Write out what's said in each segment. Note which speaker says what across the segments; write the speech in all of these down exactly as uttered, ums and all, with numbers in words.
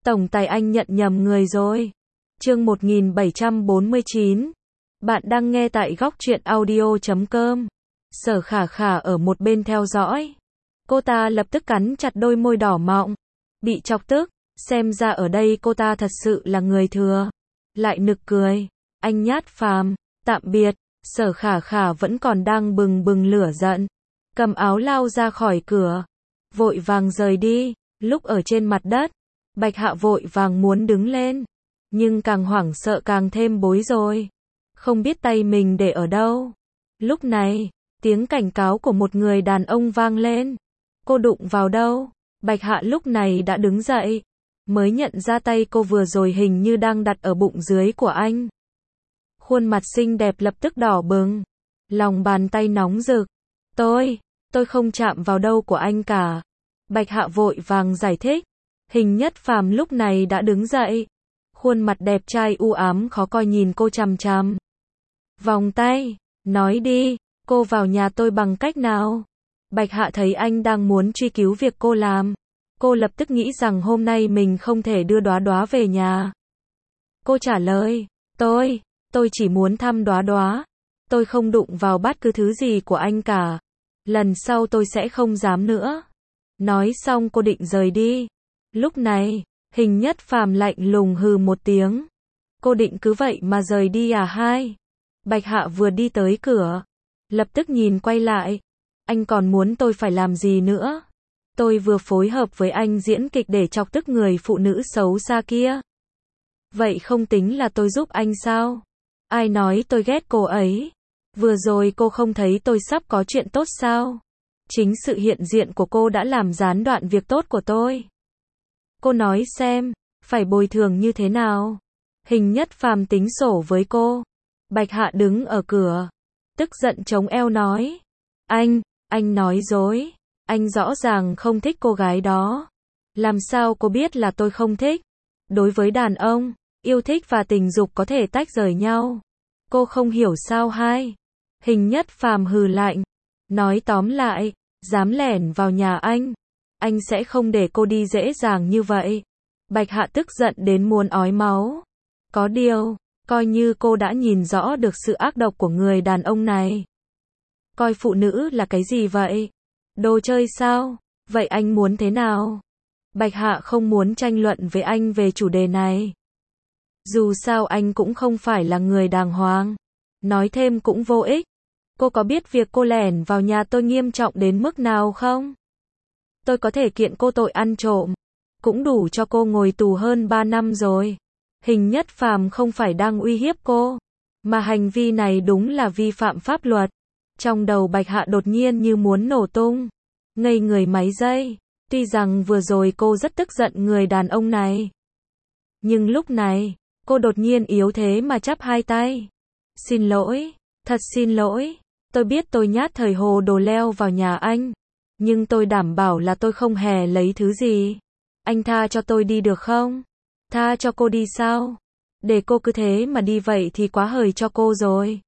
Speaker 1: Tổng tài anh nhận nhầm người rồi. Chương một nghìn bảy trăm bốn mươi chín. Bạn đang nghe tại góc truyện audio chấm com. Sở Khả Khả ở một bên theo dõi. Cô ta lập tức cắn chặt đôi môi đỏ mọng. Bị chọc tức, xem ra ở đây cô ta thật sự là người thừa. Lại nực cười. Anh nhát phàm, tạm biệt. Sở Khả Khả vẫn còn đang bừng bừng lửa giận. Cầm áo lao ra khỏi cửa. Vội vàng rời đi. Lúc ở trên mặt đất, Bạch Hạ vội vàng muốn đứng lên. Nhưng càng hoảng sợ càng thêm bối rối. Không biết tay mình để ở đâu. Lúc này, tiếng cảnh cáo của một người đàn ông vang lên. Cô đụng vào đâu? Bạch Hạ lúc này đã đứng dậy. Mới nhận ra tay cô vừa rồi hình như đang đặt ở bụng dưới của anh. Khuôn mặt xinh đẹp lập tức đỏ bừng. Lòng bàn tay nóng rực. Tôi, tôi không chạm vào đâu của anh cả. Bạch Hạ vội vàng giải thích. Hình Nhất Phàm lúc này đã đứng dậy. Khuôn mặt đẹp trai u ám khó coi nhìn cô chằm chằm. Vòng tay, nói đi, cô vào nhà tôi bằng cách nào? Bạch Hạ thấy anh đang muốn truy cứu việc cô làm. Cô lập tức nghĩ rằng hôm nay mình không thể đưa Đóa Đóa về nhà. Cô trả lời, tôi, tôi chỉ muốn thăm Đóa Đóa. Tôi không đụng vào bất cứ thứ gì của anh cả. Lần sau tôi sẽ không dám nữa. Nói xong cô định rời đi. Lúc này, Hình Nhất Phàm lạnh lùng hừ một tiếng. Cô định cứ vậy mà rời đi à hai? Bạch Hạ vừa đi tới cửa, lập tức nhìn quay lại. Anh còn muốn tôi phải làm gì nữa? Tôi vừa phối hợp với anh diễn kịch để chọc tức người phụ nữ xấu xa kia. Vậy không tính là tôi giúp anh sao? Ai nói tôi ghét cô ấy? Vừa rồi cô không thấy tôi sắp có chuyện tốt sao? Chính sự hiện diện của cô đã làm gián đoạn việc tốt của tôi. Cô nói xem, phải bồi thường như thế nào? Hình Nhất Phàm tính sổ với cô. Bạch Hạ đứng ở cửa, tức giận chống eo nói. Anh, anh nói dối. Anh rõ ràng không thích cô gái đó. Làm sao cô biết là tôi không thích? Đối với đàn ông, yêu thích và tình dục có thể tách rời nhau. Cô không hiểu sao hai? Hình Nhất Phàm hừ lạnh. Nói tóm lại, dám lẻn vào nhà anh. Anh sẽ không để cô đi dễ dàng như vậy. Bạch Hạ tức giận đến muốn ói máu. Có điều, coi như cô đã nhìn rõ được sự ác độc của người đàn ông này. Coi phụ nữ là cái gì vậy? Đồ chơi sao? Vậy anh muốn thế nào? Bạch Hạ không muốn tranh luận với anh về chủ đề này. Dù sao anh cũng không phải là người đàng hoàng. Nói thêm cũng vô ích. Cô có biết việc cô lẻn vào nhà tôi nghiêm trọng đến mức nào không? Tôi có thể kiện cô tội ăn trộm. Cũng đủ cho cô ngồi tù hơn ba năm rồi. Hình Nhất Phàm không phải đang uy hiếp cô. Mà hành vi này đúng là vi phạm pháp luật. Trong đầu Bạch Hạ đột nhiên như muốn nổ tung. Ngây người mấy giây. Tuy rằng vừa rồi cô rất tức giận người đàn ông này. Nhưng lúc này, cô đột nhiên yếu thế mà chắp hai tay. Xin lỗi, thật xin lỗi. Tôi biết tôi nhát thời hồ đồ leo vào nhà anh. Nhưng tôi đảm bảo là tôi không hề lấy thứ gì. Anh tha cho tôi đi được không? Tha cho cô đi sao? Để cô cứ thế mà đi vậy thì quá hời cho cô rồi.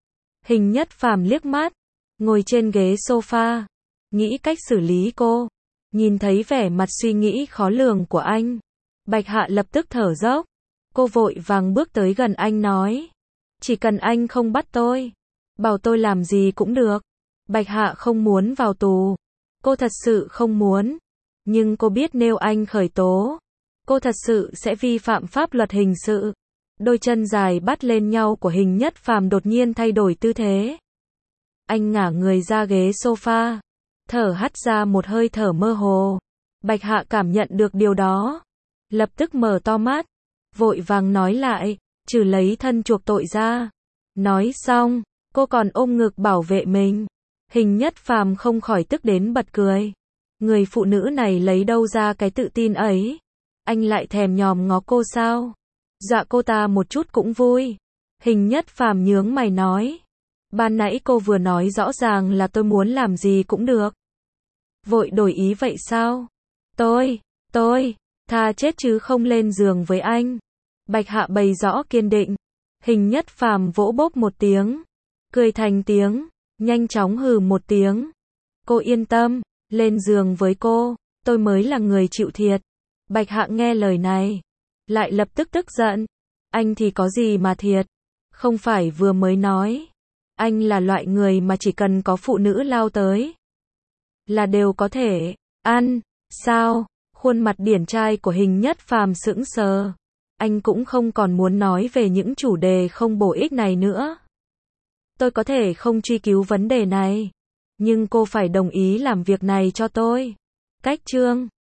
Speaker 1: Hình Nhất Phàm liếc mắt, ngồi trên ghế sofa, nghĩ cách xử lý cô. Nhìn thấy vẻ mặt suy nghĩ khó lường của anh, Bạch Hạ lập tức thở dốc. Cô vội vàng bước tới gần anh nói. Chỉ cần anh không bắt tôi, bảo tôi làm gì cũng được. Bạch Hạ không muốn vào tù. Cô thật sự không muốn. Nhưng cô biết nếu anh khởi tố, cô thật sự sẽ vi phạm pháp luật hình sự. Đôi chân dài bắt lên nhau của Hình Nhất Phàm đột nhiên thay đổi tư thế. Anh ngả người ra ghế sofa, thở hắt ra một hơi thở mơ hồ. Bạch Hạ cảm nhận được điều đó, lập tức mở to mắt, vội vàng nói lại, trừ lấy thân chuộc tội ra. Nói xong, cô còn ôm ngực bảo vệ mình. Hình Nhất Phàm không khỏi tức đến bật cười. Người phụ nữ này lấy đâu ra cái tự tin ấy? Anh lại thèm nhòm ngó cô sao? Dọa cô ta một chút cũng vui. Hình Nhất Phàm nhướng mày nói. Ban nãy cô vừa nói rõ ràng là tôi muốn làm gì cũng được. Vội đổi ý vậy sao? Tôi, tôi, tha chết chứ không lên giường với anh. Bạch Hạ bày rõ kiên định. Hình Nhất Phàm vỗ bốp một tiếng. Cười thành tiếng. Nhanh chóng hừ một tiếng. Cô yên tâm, lên giường với cô, tôi mới là người chịu thiệt. Bạch Hạng nghe lời này, lại lập tức tức giận. Anh thì có gì mà thiệt? Không phải vừa mới nói. Anh là loại người mà chỉ cần có phụ nữ lao tới là đều có thể ăn, sao? Khuôn mặt điển trai của Hình Nhất Phàm sững sờ. Anh cũng không còn muốn nói về những chủ đề không bổ ích này nữa. Tôi có thể không truy cứu vấn đề này, nhưng cô phải đồng ý làm việc này cho tôi. Cách chương